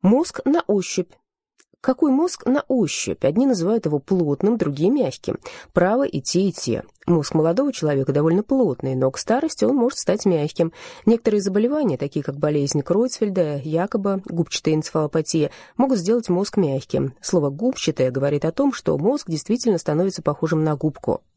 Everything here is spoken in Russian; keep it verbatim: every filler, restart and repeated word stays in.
Мозг на ощупь. Какой мозг на ощупь? Одни называют его плотным, другие мягким. Право и те, и те. Мозг молодого человека довольно плотный, но к старости он может стать мягким. Некоторые заболевания, такие как болезнь Кройцфельда, Якоба, губчатая энцефалопатия, могут сделать мозг мягким. Слово «губчатая» говорит о том, что мозг действительно становится похожим на губку.